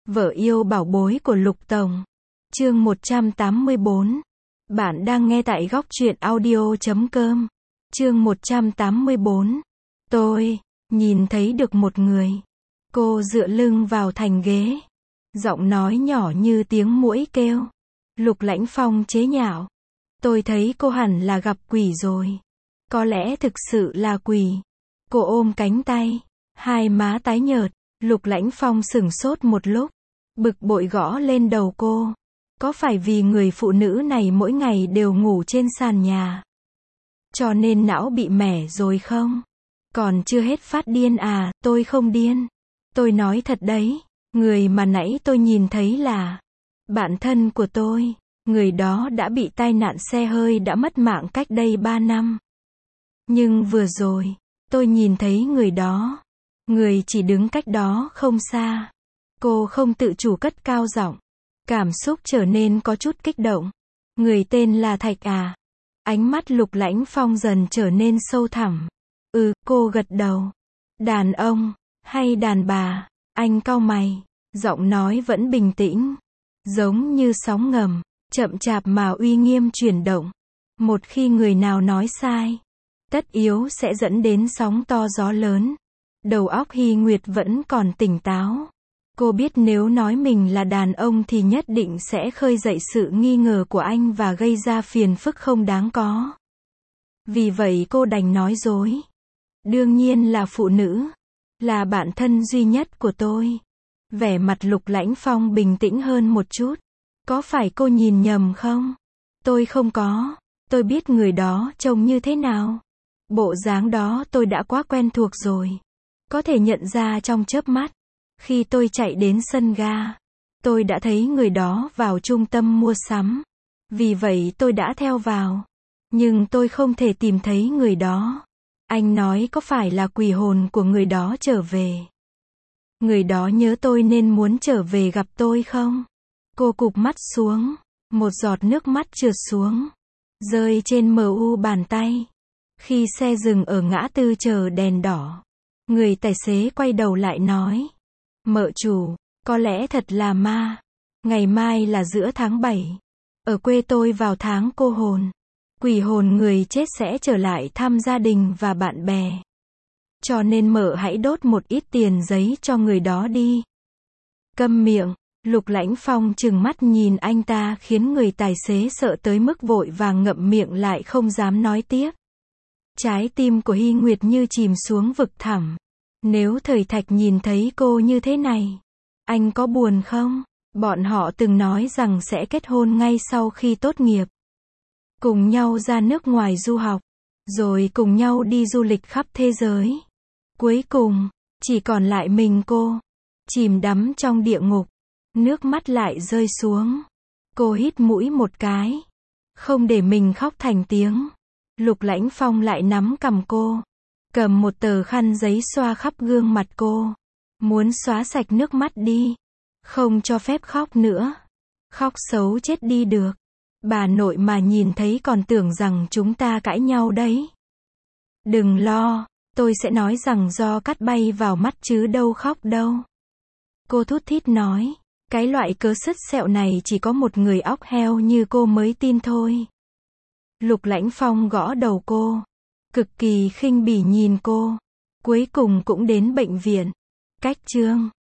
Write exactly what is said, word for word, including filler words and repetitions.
Vợ yêu bảo bối của Lục Tổng. Chương một trăm tám mươi bốn. Bạn đang nghe tại góc truyện audio chấm com. Chương một trăm tám mươi bốn. Tôi nhìn thấy được một người. Cô dựa lưng vào thành ghế. Giọng nói nhỏ như tiếng muỗi kêu. Lục Lãnh Phong chế nhạo. Tôi thấy cô hẳn là gặp quỷ rồi. Có lẽ thực sự là quỷ. Cô ôm cánh tay. Hai má tái nhợt. Lục Lãnh Phong sửng sốt một lúc. Bực bội gõ lên đầu cô. Có phải vì người phụ nữ này mỗi ngày đều ngủ trên sàn nhà, cho nên não bị mẻ rồi không? Còn chưa hết phát điên à? Tôi không điên. Tôi nói thật đấy. Người mà nãy tôi nhìn thấy là bạn thân của tôi. Người đó đã bị tai nạn xe hơi đã mất mạng cách đây ba năm. Nhưng vừa rồi, tôi nhìn thấy người đó. Người chỉ đứng cách đó không xa. Cô không tự chủ cất cao giọng. Cảm xúc trở nên có chút kích động. Người tên là Thạch à? Ánh mắt Lục Lãnh Phong dần trở nên sâu thẳm. Ừ, cô gật đầu. Đàn ông, hay đàn bà? Anh cau mày. Giọng nói vẫn bình tĩnh. Giống như sóng ngầm, chậm chạp mà uy nghiêm chuyển động. Một khi người nào nói sai, tất yếu sẽ dẫn đến sóng to gió lớn. Đầu óc Hy Nguyệt vẫn còn tỉnh táo. Cô biết nếu nói mình là đàn ông thì nhất định sẽ khơi dậy sự nghi ngờ của anh và gây ra phiền phức không đáng có. Vì vậy cô đành nói dối. Đương nhiên là phụ nữ. Là bạn thân duy nhất của tôi. Vẻ mặt Lục Lãnh Phong bình tĩnh hơn một chút. Có phải cô nhìn nhầm không? Tôi không có. Tôi biết người đó trông như thế nào. Bộ dáng đó tôi đã quá quen thuộc rồi. Có thể nhận ra trong chớp mắt. Khi tôi chạy đến sân ga, tôi đã thấy người đó vào trung tâm mua sắm. Vì vậy tôi đã theo vào. Nhưng tôi không thể tìm thấy người đó. Anh nói có phải là quỷ hồn của người đó trở về? Người đó nhớ tôi nên muốn trở về gặp tôi không? Cô cụp mắt xuống. Một giọt nước mắt trượt xuống. Rơi trên mờ u bàn tay. Khi xe dừng ở ngã tư chờ đèn đỏ, người tài xế quay đầu lại nói. Mợ chủ, có lẽ thật là ma. Ngày mai là giữa tháng bảy. Ở quê tôi vào tháng cô hồn. Quỷ hồn người chết sẽ trở lại thăm gia đình và bạn bè. Cho nên mợ hãy đốt một ít tiền giấy cho người đó đi. Câm miệng. Lục Lãnh Phong trừng mắt nhìn anh ta khiến người tài xế sợ tới mức vội vàng ngậm miệng lại không dám nói tiếp. Trái tim của Hy Nguyệt như chìm xuống vực thẳm. Nếu thời Thạch nhìn thấy cô như thế này, anh có buồn không? Bọn họ từng nói rằng sẽ kết hôn ngay sau khi tốt nghiệp. Cùng nhau ra nước ngoài du học. Rồi cùng nhau đi du lịch khắp thế giới. Cuối cùng, chỉ còn lại mình cô. Chìm đắm trong địa ngục. Nước mắt lại rơi xuống. Cô hít mũi một cái. Không để mình khóc thành tiếng. Lục Lãnh Phong lại nắm cằm cô. Cầm một tờ khăn giấy xoa khắp gương mặt cô. Muốn xóa sạch nước mắt đi. Không cho phép khóc nữa. Khóc xấu chết đi được. Bà nội mà nhìn thấy còn tưởng rằng chúng ta cãi nhau đấy. Đừng lo, tôi sẽ nói rằng do cát bay vào mắt chứ đâu khóc đâu. Cô thút thít nói. Cái loại cớ sứt sẹo này chỉ có một người óc heo như cô mới tin thôi. Lục Lãnh Phong gõ đầu cô. Cực kỳ khinh bỉ nhìn cô. Cuối cùng cũng đến bệnh viện. Cách chương